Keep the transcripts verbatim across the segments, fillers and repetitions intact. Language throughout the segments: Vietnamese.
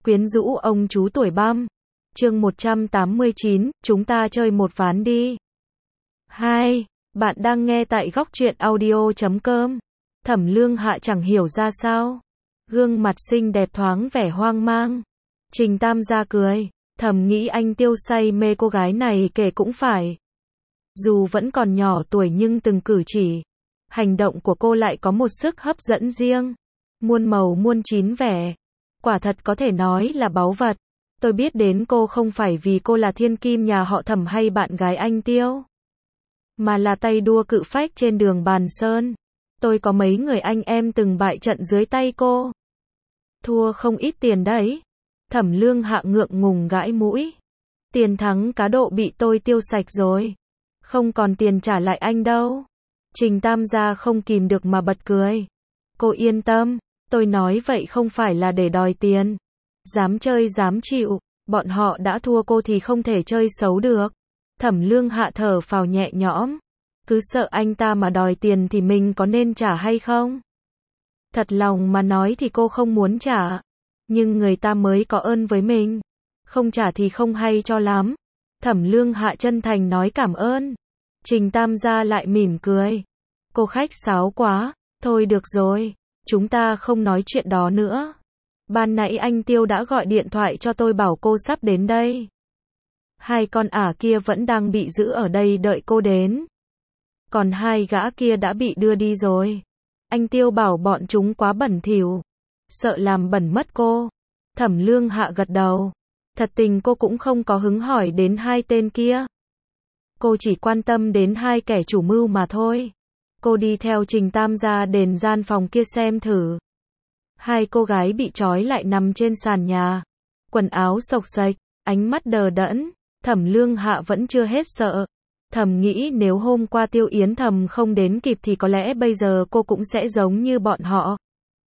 Quyến rũ ông chú tuổi băm. Chương một trăm tám mươi chín, chúng ta chơi một ván đi. Hai, bạn đang nghe tại góc truyện audio chấm com. Thẩm Lương Hạ chẳng hiểu ra sao. Gương mặt xinh đẹp thoáng vẻ hoang mang. Trình Tam gia cười, thầm nghĩ anh Tiêu say mê cô gái này kể cũng phải. Dù vẫn còn nhỏ tuổi nhưng từng cử chỉ, hành động của cô lại có một sức hấp dẫn riêng. Muôn màu muôn chín vẻ. Quả thật có thể nói là báu vật. Tôi biết đến cô không phải vì cô là thiên kim nhà họ Thẩm hay bạn gái anh Tiêu, mà là tay đua cự phách trên đường Bàn Sơn. Tôi có mấy người anh em từng bại trận dưới tay cô. Thua không ít tiền đấy. Thẩm Lương Hạ ngượng ngùng gãi mũi. Tiền thắng cá độ bị tôi tiêu sạch rồi. Không còn tiền trả lại anh đâu. Trình Tam gia không kìm được mà bật cười. Cô yên tâm, tôi nói vậy không phải là để đòi tiền. Dám chơi dám chịu, bọn họ đã thua cô thì không thể chơi xấu được. Thẩm Lương Hạ thở phào nhẹ nhõm. Cứ sợ anh ta mà đòi tiền thì mình có nên trả hay không? Thật lòng mà nói thì cô không muốn trả. Nhưng người ta mới có ơn với mình. Không trả thì không hay cho lắm. Thẩm Lương Hạ chân thành nói cảm ơn. Trình Tam gia lại mỉm cười. Cô khách sáo quá. Thôi được rồi, chúng ta không nói chuyện đó nữa. Ban nãy anh Tiêu đã gọi điện thoại cho tôi bảo cô sắp đến đây. Hai con ả kia vẫn đang bị giữ ở đây đợi cô đến. Còn hai gã kia đã bị đưa đi rồi. Anh Tiêu bảo bọn chúng quá bẩn thỉu, sợ làm bẩn mất cô. Thẩm Lương Hạ gật đầu. Thật tình cô cũng không có hứng hỏi đến hai tên kia. Cô chỉ quan tâm đến hai kẻ chủ mưu mà thôi. Cô đi theo Trình Tam gia đến gian phòng kia xem thử. Hai cô gái bị trói lại nằm trên sàn nhà. Quần áo xộc xệch, ánh mắt đờ đẫn. Thẩm Lương Hạ vẫn chưa hết sợ. Thầm nghĩ nếu hôm qua Tiêu Yến Thầm không đến kịp thì có lẽ bây giờ cô cũng sẽ giống như bọn họ.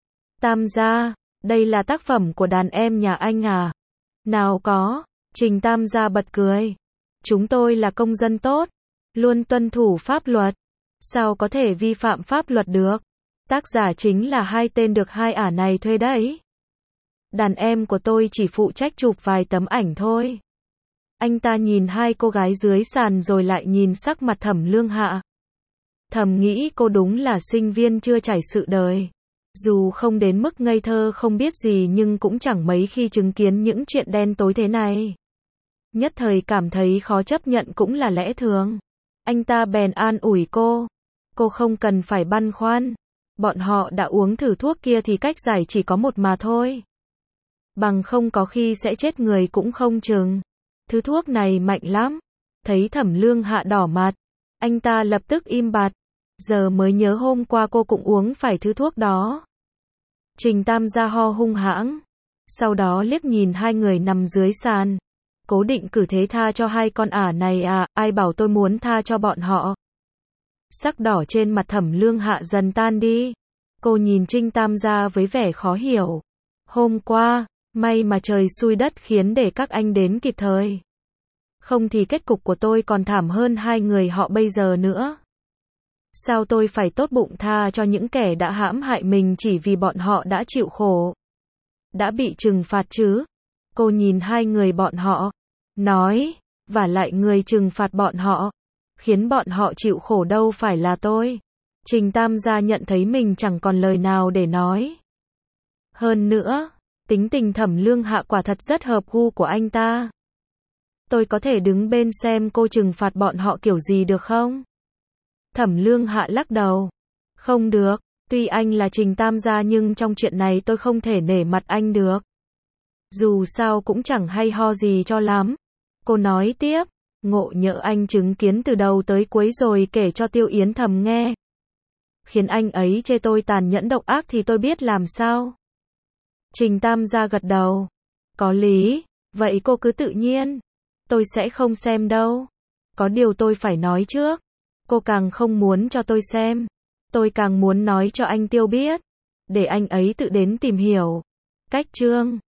Tam gia, đây là tác phẩm của đàn em nhà anh à? Nào có, Trình Tam gia bật cười. Chúng tôi là công dân tốt, luôn tuân thủ pháp luật. Sao có thể vi phạm pháp luật được? Tác giả chính là hai tên được hai ả này thuê đấy. Đàn em của tôi chỉ phụ trách chụp vài tấm ảnh thôi. Anh ta nhìn hai cô gái dưới sàn rồi lại nhìn sắc mặt Thẩm Lương Hạ. Thầm nghĩ cô đúng là sinh viên chưa trải sự đời. Dù không đến mức ngây thơ không biết gì nhưng cũng chẳng mấy khi chứng kiến những chuyện đen tối thế này. Nhất thời cảm thấy khó chấp nhận cũng là lẽ thường. Anh ta bèn an ủi cô. Cô không cần phải băn khoăn. Bọn họ đã uống thử thuốc kia thì cách giải chỉ có một mà thôi. Bằng không có khi sẽ chết người cũng không chừng. Thứ thuốc này mạnh lắm. Thấy Thẩm Lương Hạ đỏ mặt, anh ta lập tức im bặt. Giờ mới nhớ hôm qua cô cũng uống phải thứ thuốc đó. Trình Tam gia ho hung hãng. Sau đó liếc nhìn hai người nằm dưới sàn. Cố định cử thế tha cho hai con ả này à, ai bảo tôi muốn tha cho bọn họ. Sắc đỏ trên mặt Thẩm Lương Hạ dần tan đi. Cô nhìn Trình Tam gia với vẻ khó hiểu. Hôm qua, may mà trời xui đất khiến để các anh đến kịp thời. Không thì kết cục của tôi còn thảm hơn hai người họ bây giờ nữa. Sao tôi phải tốt bụng tha cho những kẻ đã hãm hại mình chỉ vì bọn họ đã chịu khổ, đã bị trừng phạt chứ? Cô nhìn hai người bọn họ, nói, vả lại người trừng phạt bọn họ, khiến bọn họ chịu khổ đâu phải là tôi. Trình Tam gia nhận thấy mình chẳng còn lời nào để nói. Hơn nữa, tính tình Thẩm Lương Hạ quả thật rất hợp gu của anh ta. Tôi có thể đứng bên xem cô trừng phạt bọn họ kiểu gì được không? Thẩm Lương Hạ lắc đầu. Không được, tuy anh là Trình Tam gia nhưng trong chuyện này tôi không thể nể mặt anh được. Dù sao cũng chẳng hay ho gì cho lắm. Cô nói tiếp, ngộ nhỡ anh chứng kiến từ đầu tới cuối rồi kể cho Tiêu Yến Thầm nghe, khiến anh ấy chê tôi tàn nhẫn độc ác thì tôi biết làm sao? Trình Tam gia gật đầu. Có lý, vậy cô cứ tự nhiên. Tôi sẽ không xem đâu. Có điều tôi phải nói trước. Cô càng không muốn cho tôi xem. Tôi càng muốn nói cho anh Tiêu biết. Để anh ấy tự đến tìm hiểu. Cách chương